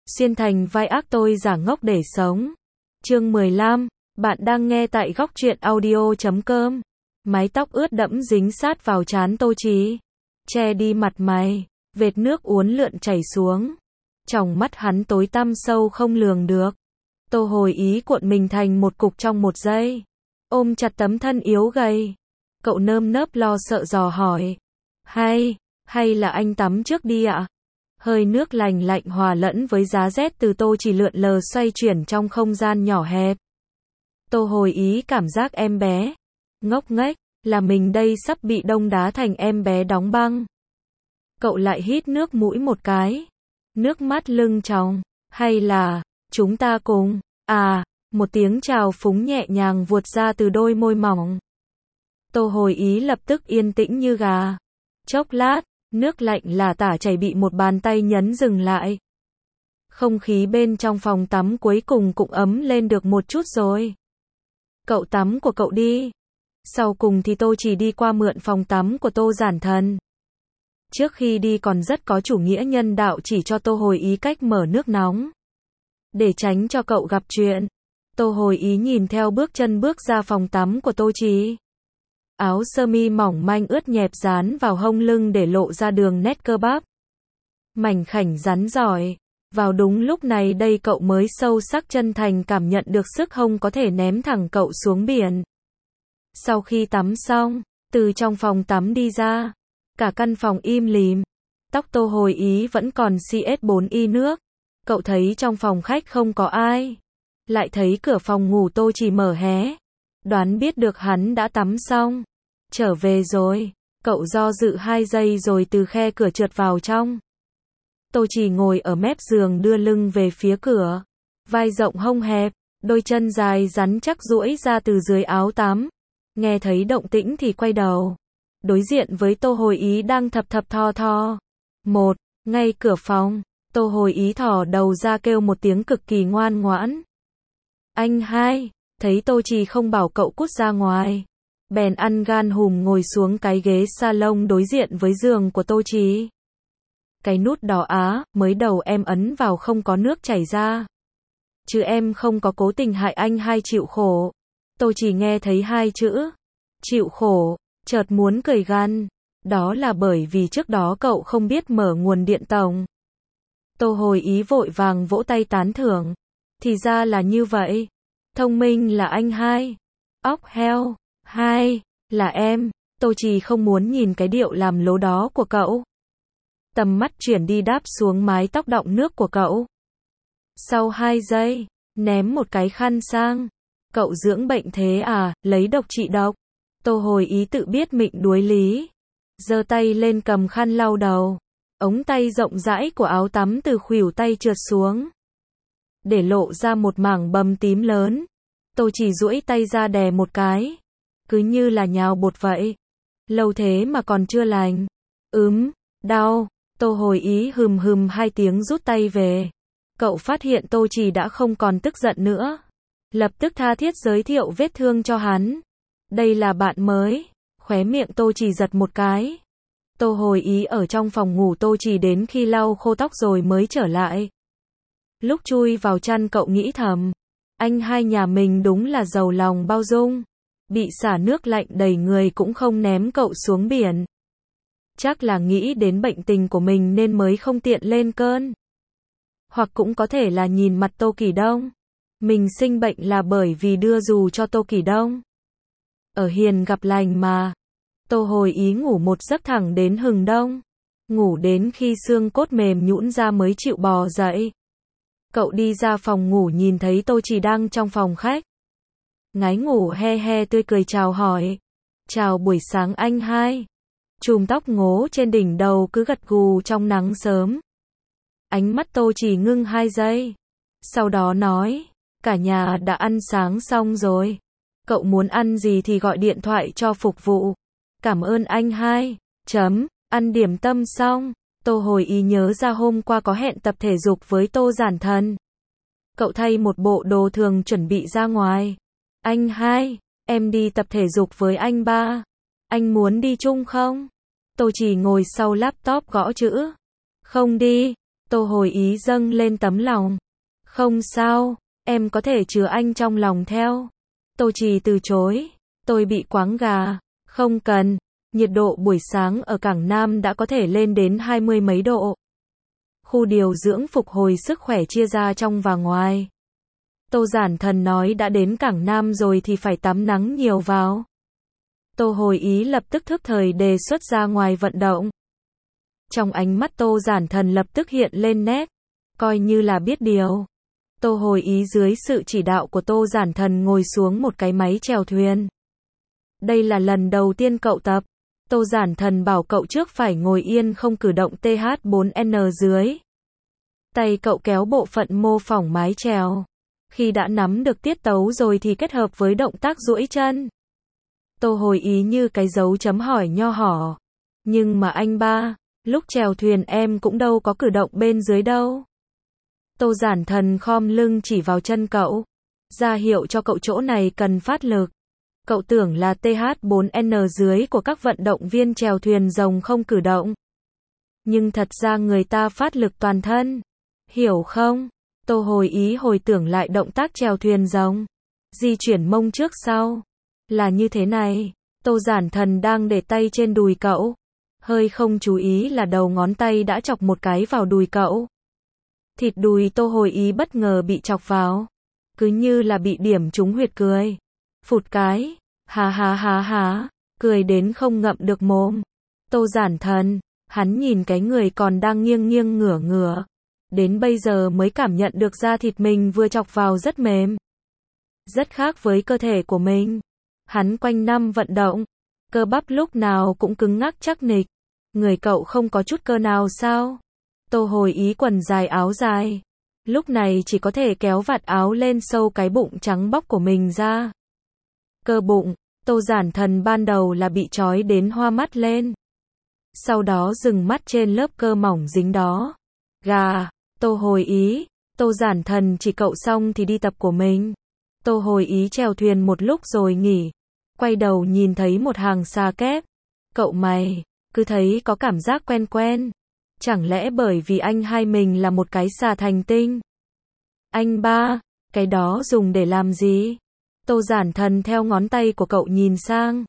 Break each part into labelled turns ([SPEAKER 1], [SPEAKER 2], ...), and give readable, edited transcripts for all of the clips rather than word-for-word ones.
[SPEAKER 1] Xuyên thành vai ác tôi giả ngốc để sống. Chương 15, bạn đang nghe tại góc truyện audio.com. Mái tóc ướt đẫm dính sát vào trán Tô Chí, che đi mặt mày, vệt nước uốn lượn chảy xuống. Tròng mắt hắn tối tăm sâu không lường được. Tô Hồi Ý cuộn mình thành một cục trong một giây, ôm chặt tấm thân yếu gầy. Cậu nơm nớp lo sợ dò hỏi, hay là anh tắm trước đi ạ? Hơi nước lành lạnh hòa lẫn với giá rét từ Tô Chỉ lượn lờ xoay chuyển trong không gian nhỏ hẹp. Tô Hồi Ý cảm giác em bé ngốc nghếch, là mình đây sắp bị đông đá thành em bé đóng băng. Cậu lại hít nước mũi một cái, nước mắt lưng tròng, hay là chúng ta cùng, một tiếng chào phúng nhẹ nhàng vuột ra từ đôi môi mỏng. Tô Hồi Ý lập tức yên tĩnh như gà. Chốc lát, nước lạnh lả tả chảy bị một bàn tay nhấn dừng lại. Không khí bên trong phòng tắm cuối cùng cũng ấm lên được một chút rồi. Cậu tắm của cậu đi. Sau cùng thì Tô Chỉ đi qua mượn phòng tắm của Tô Giản Thần. Trước khi đi còn rất có chủ nghĩa nhân đạo chỉ cho Tô Hồi Ý cách mở nước nóng, để tránh cho cậu gặp chuyện. Tô Hồi Ý nhìn theo bước chân bước ra phòng tắm của Tô Chỉ. Áo sơ mi mỏng manh ướt nhẹp dán vào hông lưng để lộ ra đường nét cơ bắp mảnh khảnh rắn giỏi. Vào đúng lúc này đây cậu mới sâu sắc chân thành cảm nhận được sức hông có thể ném thẳng cậu xuống biển. Sau khi tắm xong, từ trong phòng tắm đi ra, cả căn phòng im lìm. Tóc Tô Hồi Ý vẫn còn CS4Y nước. Cậu thấy trong phòng khách không có ai, lại thấy cửa phòng ngủ Tô Chỉ mở hé. Đoán biết được hắn đã tắm xong, trở về rồi. Cậu do dự 2 giây rồi từ khe cửa trượt vào trong. Tô Chỉ ngồi ở mép giường đưa lưng về phía cửa, vai rộng hông hẹp, đôi chân dài rắn chắc duỗi ra từ dưới áo tắm. Nghe thấy động tĩnh thì quay đầu, đối diện với Tô Hồi Ý đang thập thập thò thò. Ngay cửa phòng, Tô Hồi Ý thò đầu ra kêu một tiếng cực kỳ ngoan ngoãn. Anh hai, thấy Tô Chỉ không bảo cậu cút ra ngoài, bèn ăn gan hùm ngồi xuống cái ghế salon đối diện với giường của Tô Chỉ. Cái nút đỏ mới đầu em ấn vào không có nước chảy ra, chứ em không có cố tình hại anh hai chịu khổ. Tô Chỉ nghe thấy 2 chữ chịu khổ, chợt muốn cười gằn. Đó là bởi vì trước đó cậu không biết mở nguồn điện tổng. Tô Hồi Ý vội vàng vỗ tay tán thưởng. Thì ra là như vậy. Thông minh là anh hai. Óc heo. Hai, là em. Tô Chỉ không muốn nhìn cái điệu làm lố đó của cậu. Tầm mắt chuyển đi đáp xuống mái tóc đọng nước của cậu. Sau 2 giây, ném một cái khăn sang. Cậu dưỡng bệnh thế à, lấy độc trị độc. Tô Hồi Ý tự biết mịnh đuối lý, giơ tay lên cầm khăn lau đầu. Ống tay rộng rãi của áo tắm từ khuỷu tay trượt xuống, để lộ ra một mảng bầm tím lớn. Tô Chỉ duỗi tay ra đè một cái, cứ như là nhào bột vậy. Lâu thế mà còn chưa lành. Đau. Tô Hồi Ý hừm 2 tiếng rút tay về. Cậu phát hiện Tô Chỉ đã không còn tức giận nữa, lập tức tha thiết giới thiệu vết thương cho hắn. Đây là bạn mới. Khóe miệng Tô Chỉ giật một cái. Tô Hồi Ý ở trong phòng ngủ Tô Chỉ đến khi lau khô tóc rồi mới trở lại. Lúc chui vào chăn cậu nghĩ thầm, anh hai nhà mình đúng là giàu lòng bao dung, bị xả nước lạnh đầy người cũng không ném cậu xuống biển. Chắc là nghĩ đến bệnh tình của mình nên mới không tiện lên cơn. Hoặc cũng có thể là nhìn mặt Tô Kỳ Đông, mình sinh bệnh là bởi vì đưa dù cho Tô Kỳ Đông. Ở hiền gặp lành mà. Tô Hồi Ý ngủ một giấc thẳng đến hừng đông, ngủ đến khi xương cốt mềm nhũn ra mới chịu bò dậy. Cậu đi ra phòng ngủ nhìn thấy Tô Chỉ đang trong phòng khách. Ngái ngủ he tươi cười chào hỏi. Chào buổi sáng anh hai. Chùm tóc ngố trên đỉnh đầu cứ gật gù trong nắng sớm. Ánh mắt Tô Chỉ ngưng 2 giây. Sau đó nói, cả nhà đã ăn sáng xong rồi. Cậu muốn ăn gì thì gọi điện thoại cho phục vụ. Cảm ơn anh hai. Ăn điểm tâm xong. Tô Hồi Ý nhớ ra hôm qua có hẹn tập thể dục với Tô Giản Thần. Cậu thay một bộ đồ thường chuẩn bị ra ngoài. Anh hai, em đi tập thể dục với anh ba. Anh muốn đi chung không? Tô Chỉ ngồi sau laptop gõ chữ. Không đi. Tô hồi ý dâng lên tấm lòng. Không sao, em có thể chứa anh trong lòng theo. Tô Trì từ chối. Tôi bị quáng gà. Không cần. Nhiệt độ buổi sáng ở Cảng Nam đã có thể lên đến 20 mấy độ. Khu điều dưỡng phục hồi sức khỏe chia ra trong và ngoài. Tô Giản Thần nói đã đến Cảng Nam rồi thì phải tắm nắng nhiều vào. Tô hồi ý lập tức thức thời đề xuất ra ngoài vận động. Trong ánh mắt Tô Giản Thần lập tức hiện lên nét, coi như là biết điều. Tô hồi ý dưới sự chỉ đạo của Tô Giản Thần ngồi xuống một cái máy chèo thuyền. Đây là lần đầu tiên cậu tập. Tô Giản Thần bảo cậu trước phải ngồi yên không cử động TH4N dưới. Tay cậu kéo bộ phận mô phỏng mái chèo. Khi đã nắm được tiết tấu rồi thì kết hợp với động tác duỗi chân. Tô hồi ý như cái dấu chấm hỏi nho nhỏ. Nhưng mà anh ba, lúc chèo thuyền em cũng đâu có cử động bên dưới đâu. Tô Giản Thần khom lưng chỉ vào chân cậu, ra hiệu cho cậu chỗ này cần phát lực. Cậu tưởng là TH4N dưới của các vận động viên chèo thuyền rồng không cử động. Nhưng thật ra người ta phát lực toàn thân. Hiểu không? Tô hồi ý hồi tưởng lại động tác chèo thuyền rồng. Di chuyển mông trước sau. Là như thế này. Tô Giản Thần đang để tay trên đùi cậu. Hơi không chú ý là đầu ngón tay đã chọc một cái vào đùi cậu. Thịt đùi Tô hồi ý bất ngờ bị chọc vào. Cứ như là bị điểm trúng huyệt cười. Phụt cái. Hà hà hà hà. Cười đến không ngậm được mồm. Tô Giản Thần. Hắn nhìn cái người còn đang nghiêng nghiêng ngửa ngửa. Đến bây giờ mới cảm nhận được da thịt mình vừa chọc vào rất mềm. Rất khác với cơ thể của mình. Hắn quanh năm vận động. Cơ bắp lúc nào cũng cứng ngắc chắc nịch. Người cậu không có chút cơ nào sao? Tô hồi ý quần dài áo dài. Lúc này chỉ có thể kéo vạt áo lên sâu cái bụng trắng bóc của mình ra. Cơ bụng, Tô Giản Thần ban đầu là bị trói đến hoa mắt lên. Sau đó dừng mắt trên lớp cơ mỏng dính đó. Gà, Tô hồi ý, Tô Giản Thần chỉ cậu xong thì đi tập của mình. Tô hồi ý chèo thuyền một lúc rồi nghỉ. Quay đầu nhìn thấy một hàng xà kép. Cậu mày, cứ thấy có cảm giác quen quen. Chẳng lẽ bởi vì anh hai mình là một cái xà thành tinh? Anh ba, cái đó dùng để làm gì? Tô Giản Thần theo ngón tay của cậu nhìn sang.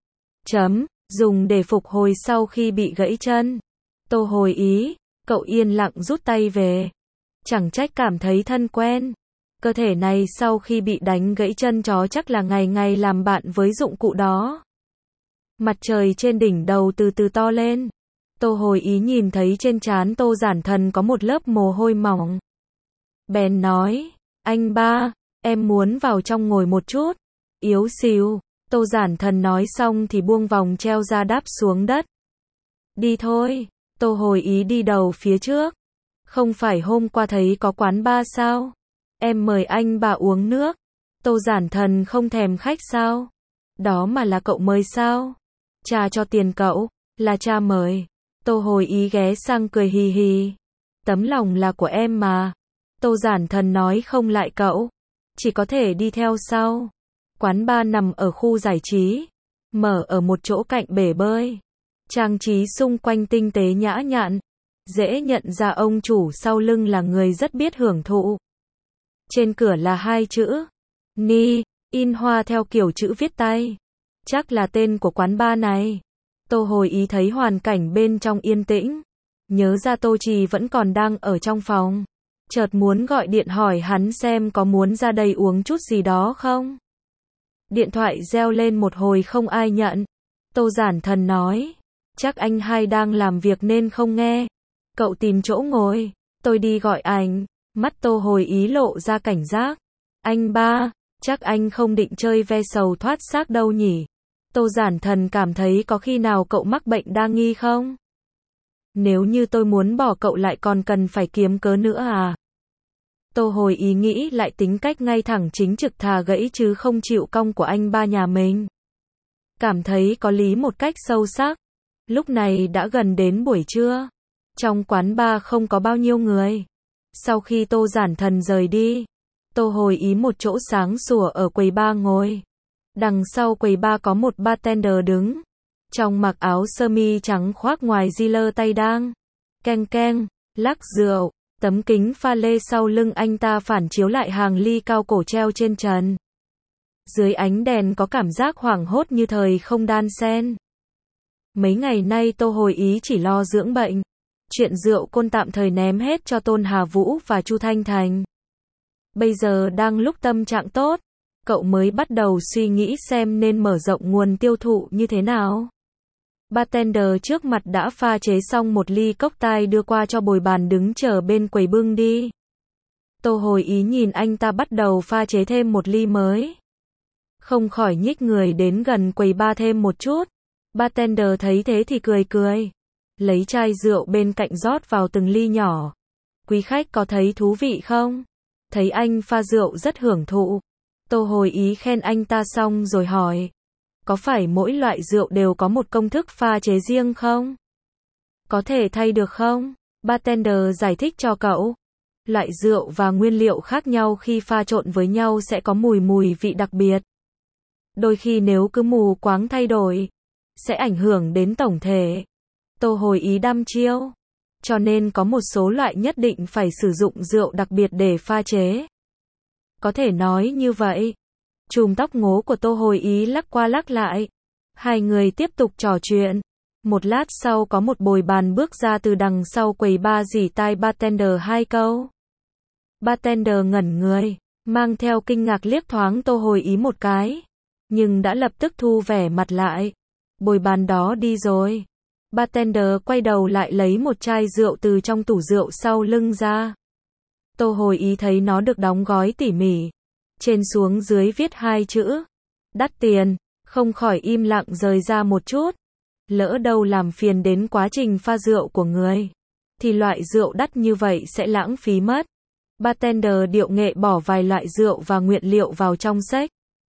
[SPEAKER 1] Dùng để phục hồi sau khi bị gãy chân. Tô hồi ý, cậu yên lặng rút tay về. Chẳng trách cảm thấy thân quen. Cơ thể này sau khi bị đánh gãy chân chó chắc là ngày ngày làm bạn với dụng cụ đó. Mặt trời trên đỉnh đầu từ từ to lên. Tô hồi ý nhìn thấy trên trán Tô Giản Thần có một lớp mồ hôi mỏng. Bèn nói, anh ba, em muốn vào trong ngồi một chút. Yếu xìu. Tô Giản Thần nói xong thì buông vòng treo ra đáp xuống đất. Đi thôi. Tô hồi ý đi đầu phía trước. Không phải hôm qua thấy có quán bar sao? Em mời anh bà uống nước. Tô Giản Thần không thèm khách sao? Đó mà là cậu mời sao? Cha cho tiền cậu, là cha mời. Tô hồi ý ghé sang cười hì hì. Tấm lòng là của em mà. Tô Giản Thần nói không lại cậu. Chỉ có thể đi theo sau. Quán bar nằm ở khu giải trí. Mở ở một chỗ cạnh bể bơi. Trang trí xung quanh tinh tế nhã nhặn. Dễ nhận ra ông chủ sau lưng là người rất biết hưởng thụ. Trên cửa là hai chữ Ni, in hoa theo kiểu chữ viết tay. Chắc là tên của quán bar này. Tô hồi ý thấy hoàn cảnh bên trong yên tĩnh. Nhớ ra Tô Trì vẫn còn đang ở trong phòng. Chợt muốn gọi điện hỏi hắn xem có muốn ra đây uống chút gì đó không. Điện thoại reo lên một hồi không ai nhận. Tô Giản Thần nói. Chắc anh hai đang làm việc nên không nghe. Cậu tìm chỗ ngồi. Tôi đi gọi anh. Mắt Tô hồi ý lộ ra cảnh giác. Anh ba, chắc anh không định chơi ve sầu thoát xác đâu nhỉ. Tô Giản Thần cảm thấy có khi nào cậu mắc bệnh đa nghi không? Nếu như tôi muốn bỏ cậu lại còn cần phải kiếm cớ nữa à? Tô hồi ý nghĩ lại tính cách ngay thẳng chính trực thà gãy chứ không chịu cong của anh ba nhà mình. Cảm thấy có lý một cách sâu sắc. Lúc này đã gần đến buổi trưa. Trong quán bar không có bao nhiêu người. Sau khi Tô Giản Thần rời đi, Tô hồi ý một chỗ sáng sủa ở quầy bar ngồi. Đằng sau quầy bar có một bartender đứng. Trong mặc áo sơ mi trắng khoác ngoài di lơ tay đang. Keng keng, lắc rượu. Tấm kính pha lê sau lưng anh ta phản chiếu lại hàng ly cao cổ treo trên trần. Dưới ánh đèn có cảm giác hoảng hốt như thời không đan xen. Mấy ngày nay Tô Hồi Ý chỉ lo dưỡng bệnh. Chuyện rượu côn tạm thời ném hết cho Tôn Hà Vũ và Chu Thanh Thành. Bây giờ đang lúc tâm trạng tốt, cậu mới bắt đầu suy nghĩ xem nên mở rộng nguồn tiêu thụ như thế nào. Bartender trước mặt đã pha chế xong một ly cốc tai đưa qua cho bồi bàn đứng chờ bên quầy bưng đi. Tô Hồi Ý nhìn anh ta bắt đầu pha chế thêm một ly mới. Không khỏi nhích người đến gần quầy bar thêm một chút. Bartender thấy thế thì cười cười. Lấy chai rượu bên cạnh rót vào từng ly nhỏ. Quý khách có thấy thú vị không? Thấy anh pha rượu rất hưởng thụ. Tô Hồi Ý khen anh ta xong rồi hỏi. Có phải mỗi loại rượu đều có một công thức pha chế riêng không? Có thể thay được không? Bartender giải thích cho cậu. Loại rượu và nguyên liệu khác nhau khi pha trộn với nhau sẽ có mùi vị đặc biệt. Đôi khi nếu cứ mù quáng thay đổi, sẽ ảnh hưởng đến tổng thể. Tô Hồi Ý đăm chiêu. Cho nên có một số loại nhất định phải sử dụng rượu đặc biệt để pha chế. Có thể nói như vậy. Chùm tóc ngố của Tô Hồi Ý lắc qua lắc lại. Hai người tiếp tục trò chuyện. Một lát sau có một bồi bàn bước ra từ đằng sau quầy bar rỉ tai bartender hai câu. Bartender ngẩn người, mang theo kinh ngạc liếc thoáng Tô Hồi Ý một cái. Nhưng đã lập tức thu vẻ mặt lại. Bồi bàn đó đi rồi. Bartender quay đầu lại lấy một chai rượu từ trong tủ rượu sau lưng ra. Tô Hồi Ý thấy nó được đóng gói tỉ mỉ. Trên xuống dưới viết hai chữ. Đắt tiền, không khỏi im lặng rời ra một chút. Lỡ đâu làm phiền đến quá trình pha rượu của người. Thì loại rượu đắt như vậy sẽ lãng phí mất. Bartender điệu nghệ bỏ vài loại rượu và nguyên liệu vào trong xách.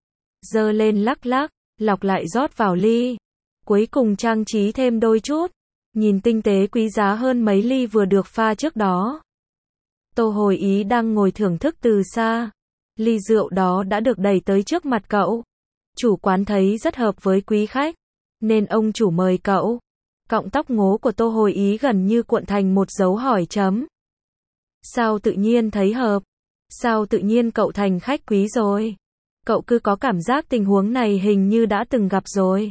[SPEAKER 1] Giơ lên lắc lắc, lọc lại rót vào ly. Cuối cùng trang trí thêm đôi chút. Nhìn tinh tế quý giá hơn mấy ly vừa được pha trước đó. Tô Hồi Ý đang ngồi thưởng thức từ xa. Ly rượu đó đã được đẩy tới trước mặt cậu. Chủ quán thấy rất hợp với quý khách. Nên ông chủ mời cậu. Cọng tóc ngố của Tô Hồi Ý gần như cuộn thành một dấu hỏi chấm. Sao tự nhiên thấy hợp? Sao tự nhiên cậu thành khách quý rồi? Cậu cứ có cảm giác tình huống này hình như đã từng gặp rồi.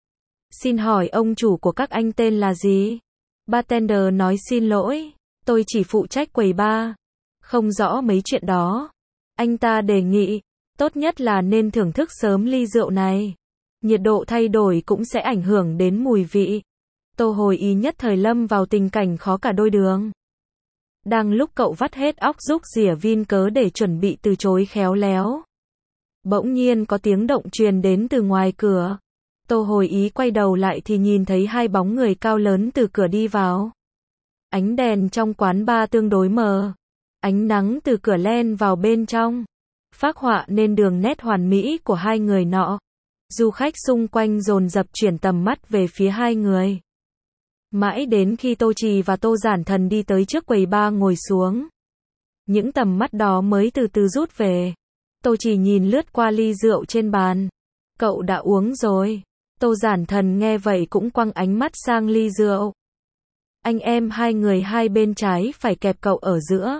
[SPEAKER 1] Xin hỏi ông chủ của các anh tên là gì? Bartender nói xin lỗi. Tôi chỉ phụ trách quầy bar. Không rõ mấy chuyện đó. Anh ta đề nghị. Tốt nhất là nên thưởng thức sớm ly rượu này. Nhiệt độ thay đổi cũng sẽ ảnh hưởng đến mùi vị. Tô Hồi Ý nhất thời lâm vào tình cảnh khó cả đôi đường. Đang lúc cậu vắt hết óc rúc rỉa vin cớ để chuẩn bị từ chối khéo léo. Bỗng nhiên có tiếng động truyền đến từ ngoài cửa. Tô Hồi Ý quay đầu lại thì nhìn thấy hai bóng người cao lớn từ cửa đi vào. Ánh đèn trong quán bar tương đối mờ. Ánh nắng từ cửa len vào bên trong. Phác họa nên đường nét hoàn mỹ của hai người nọ. Du khách xung quanh dồn dập chuyển tầm mắt về phía hai người. Mãi đến khi Tô Trì và Tô Giản Thần đi tới trước quầy bar ngồi xuống. Những tầm mắt đó mới từ từ rút về. Tô Trì nhìn lướt qua ly rượu trên bàn. Cậu đã uống rồi. Tô Giản Thần nghe vậy cũng quăng ánh mắt sang ly rượu. Anh em hai người hai bên trái phải kẹp cậu ở giữa.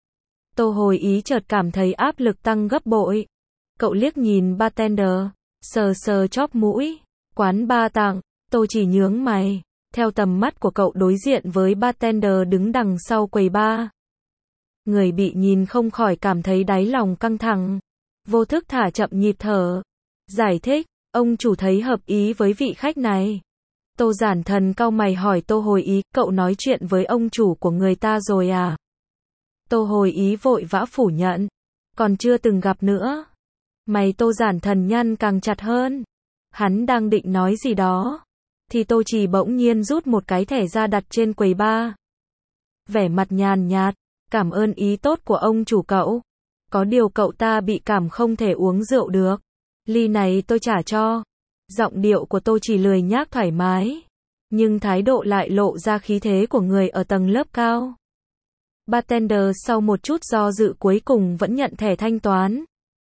[SPEAKER 1] Tô Hồi Ý chợt cảm thấy áp lực tăng gấp bội. Cậu liếc nhìn bartender, sờ sờ chóp mũi. Quán bar tặng. Tô Chỉ nhướng mày. Theo tầm mắt của cậu đối diện với bartender đứng đằng sau quầy bar. Người bị nhìn không khỏi cảm thấy đáy lòng căng thẳng. Vô thức thả chậm nhịp thở. Giải thích, ông chủ thấy hợp ý với vị khách này. Tô Giản Thần cau mày hỏi Tô Hồi Ý, cậu nói chuyện với ông chủ của người ta rồi à? Tô Hồi Ý vội vã phủ nhận. Còn chưa từng gặp nữa. Mày Tô Giản Thần nhăn càng chặt hơn. Hắn đang định nói gì đó. Thì Tô Chỉ bỗng nhiên rút một cái thẻ ra đặt trên quầy bar. Vẻ mặt nhàn nhạt. Cảm ơn ý tốt của ông chủ cậu. Có điều cậu ta bị cảm không thể uống rượu được. Ly này tôi trả cho. Giọng điệu của Tô Chỉ lười nhác thoải mái. Nhưng thái độ lại lộ ra khí thế của người ở tầng lớp cao. Bartender sau một chút do dự cuối cùng vẫn nhận thẻ thanh toán.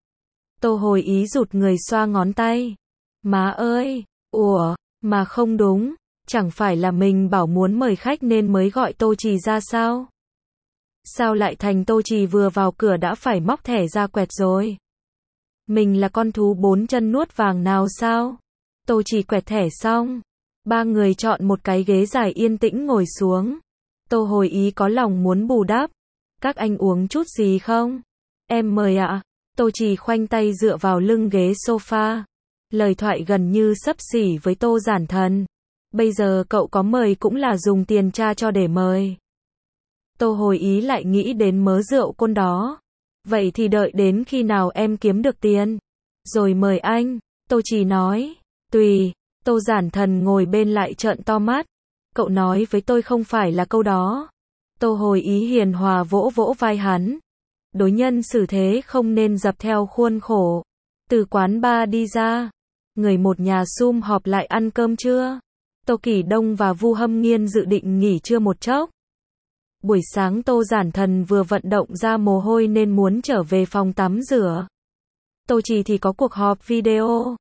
[SPEAKER 1] Tô Hồi Ý rụt người xoa ngón tay. Má ơi, ủa, mà không đúng. Chẳng phải là mình bảo muốn mời khách nên mới gọi Tô Chỉ ra sao? Sao lại thành Tô Trì vừa vào cửa đã phải móc thẻ ra quẹt rồi? Mình là con thú bốn chân nuốt vàng nào sao? Tô Trì quẹt thẻ xong. Ba người chọn một cái ghế dài yên tĩnh ngồi xuống. Tô Hồi Ý có lòng muốn bù đắp. Các anh uống chút gì không? Em mời ạ. Tô Trì khoanh tay dựa vào lưng ghế sofa. Lời thoại gần như xấp xỉ với Tô Giản Thần. Bây giờ cậu có mời cũng là dùng tiền cha cho để mời. Tô Hồi Ý lại nghĩ đến mớ rượu côn đó. Vậy thì đợi đến khi nào em kiếm được tiền, rồi mời anh. Tô Trì nói. Tùy. Tô Giản Thần ngồi bên lại trợn to mắt. Cậu nói với tôi không phải là câu đó. Tô Hồi Ý hiền hòa vỗ vỗ vai hắn. Đối nhân xử thế không nên dập theo khuôn khổ. Từ quán bar đi ra. Người một nhà sum họp lại ăn cơm trưa. Tô Kỳ Đông và Vu Hâm Nghiên dự định nghỉ trưa một chốc. Buổi sáng Tô Giản Thần vừa vận động ra mồ hôi nên muốn trở về phòng tắm rửa. Tô Trì thì có cuộc họp video.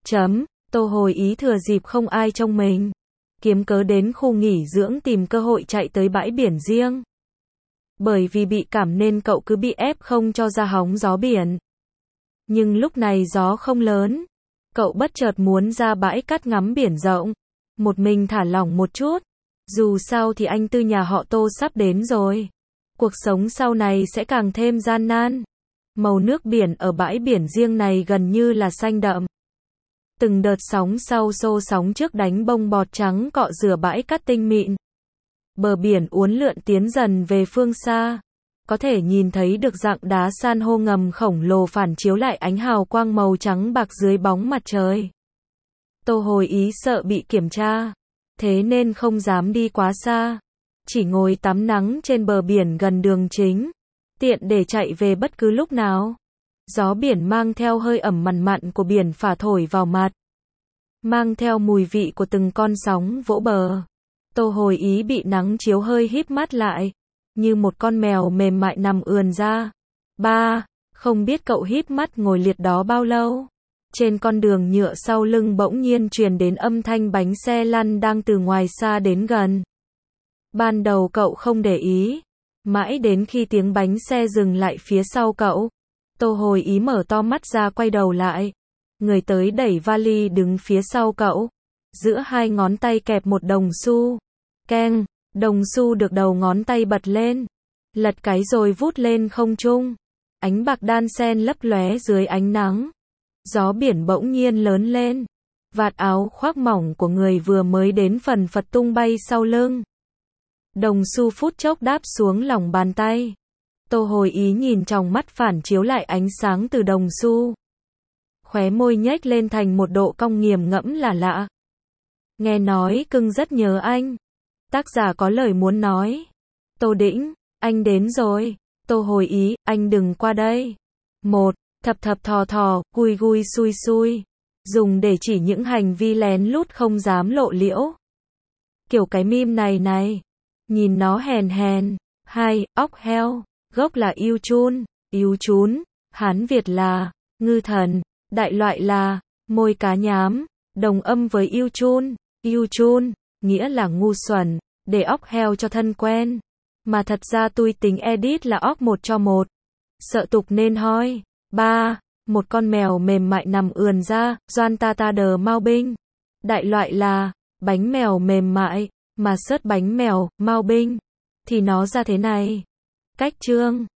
[SPEAKER 1] Tô Hồi Ý thừa dịp không ai trông mình. Kiếm cớ đến khu nghỉ dưỡng tìm cơ hội chạy tới bãi biển riêng. Bởi vì bị cảm nên cậu cứ bị ép không cho ra hóng gió biển. Nhưng lúc này gió không lớn. Cậu bất chợt muốn ra bãi cát ngắm biển rộng. Một mình thả lỏng một chút. Dù sao thì anh Tư nhà họ Tô sắp đến rồi. Cuộc sống sau này sẽ càng thêm gian nan. Màu nước biển ở bãi biển riêng này gần như là xanh đậm. Từng đợt sóng sau xô sóng trước đánh bông bọt trắng cọ rửa bãi cát tinh mịn. Bờ biển uốn lượn tiến dần về phương xa. Có thể nhìn thấy được dạng đá san hô ngầm khổng lồ phản chiếu lại ánh hào quang màu trắng bạc dưới bóng mặt trời. Tô Hồi Ý sợ bị kiểm tra. Thế nên không dám đi quá xa. Chỉ ngồi tắm nắng trên bờ biển gần đường chính. Tiện để chạy về bất cứ lúc nào. Gió biển mang theo hơi ẩm mặn mặn của biển phả thổi vào mặt. Mang theo mùi vị của từng con sóng vỗ bờ. Tô Hồi Ý bị nắng chiếu hơi híp mắt lại. Như một con mèo mềm mại nằm ườn ra. Không biết cậu híp mắt ngồi liệt đó bao lâu. Trên con đường nhựa sau lưng bỗng nhiên truyền đến âm thanh bánh xe lăn đang từ ngoài xa đến gần. Ban đầu cậu không để ý. Mãi đến khi tiếng bánh xe dừng lại phía sau cậu. Tô Hồi Ý mở to mắt ra quay đầu lại. Người tới đẩy vali đứng phía sau cậu. Giữa hai ngón tay kẹp một đồng xu. Keng, đồng xu được đầu ngón tay bật lên. Lật cái rồi vút lên không trung. Ánh bạc đan xen lấp lóe dưới ánh nắng. Gió biển bỗng nhiên lớn lên. Vạt áo khoác mỏng của người vừa mới đến phần phật tung bay sau lưng. Đồng xu phút chốc đáp xuống lòng bàn tay. Tô Hồi Ý nhìn trong mắt phản chiếu lại ánh sáng từ đồng xu. Khóe môi nhếch lên thành một độ cong nghiền ngẫm là lạ. Nghe nói cưng rất nhớ anh. Tác giả có lời muốn nói. Tô Đĩnh, anh đến rồi. Tô Hồi Ý, anh đừng qua đây. Thập thập thò thò, gui gui xui xui. Dùng để chỉ những hành vi lén lút không dám lộ liễu. Kiểu cái meme này. Nhìn nó hèn hèn. 2. Óc heo. Gốc là yêu chún. Hán Việt là ngư thần. Đại loại là môi cá nhám. Đồng âm với yêu chun. Nghĩa là ngu xuẩn. Để óc heo cho thân quen. Mà thật ra tôi tính edit là óc 1 cho 1. Sợ tục nên hoi. 3. Một con mèo mềm mại nằm ườn ra, Doan ta ta đờ mau binh. Đại loại là bánh mèo mềm mại, mà sớt bánh mèo, mau binh. Thì nó ra thế này. Cách chương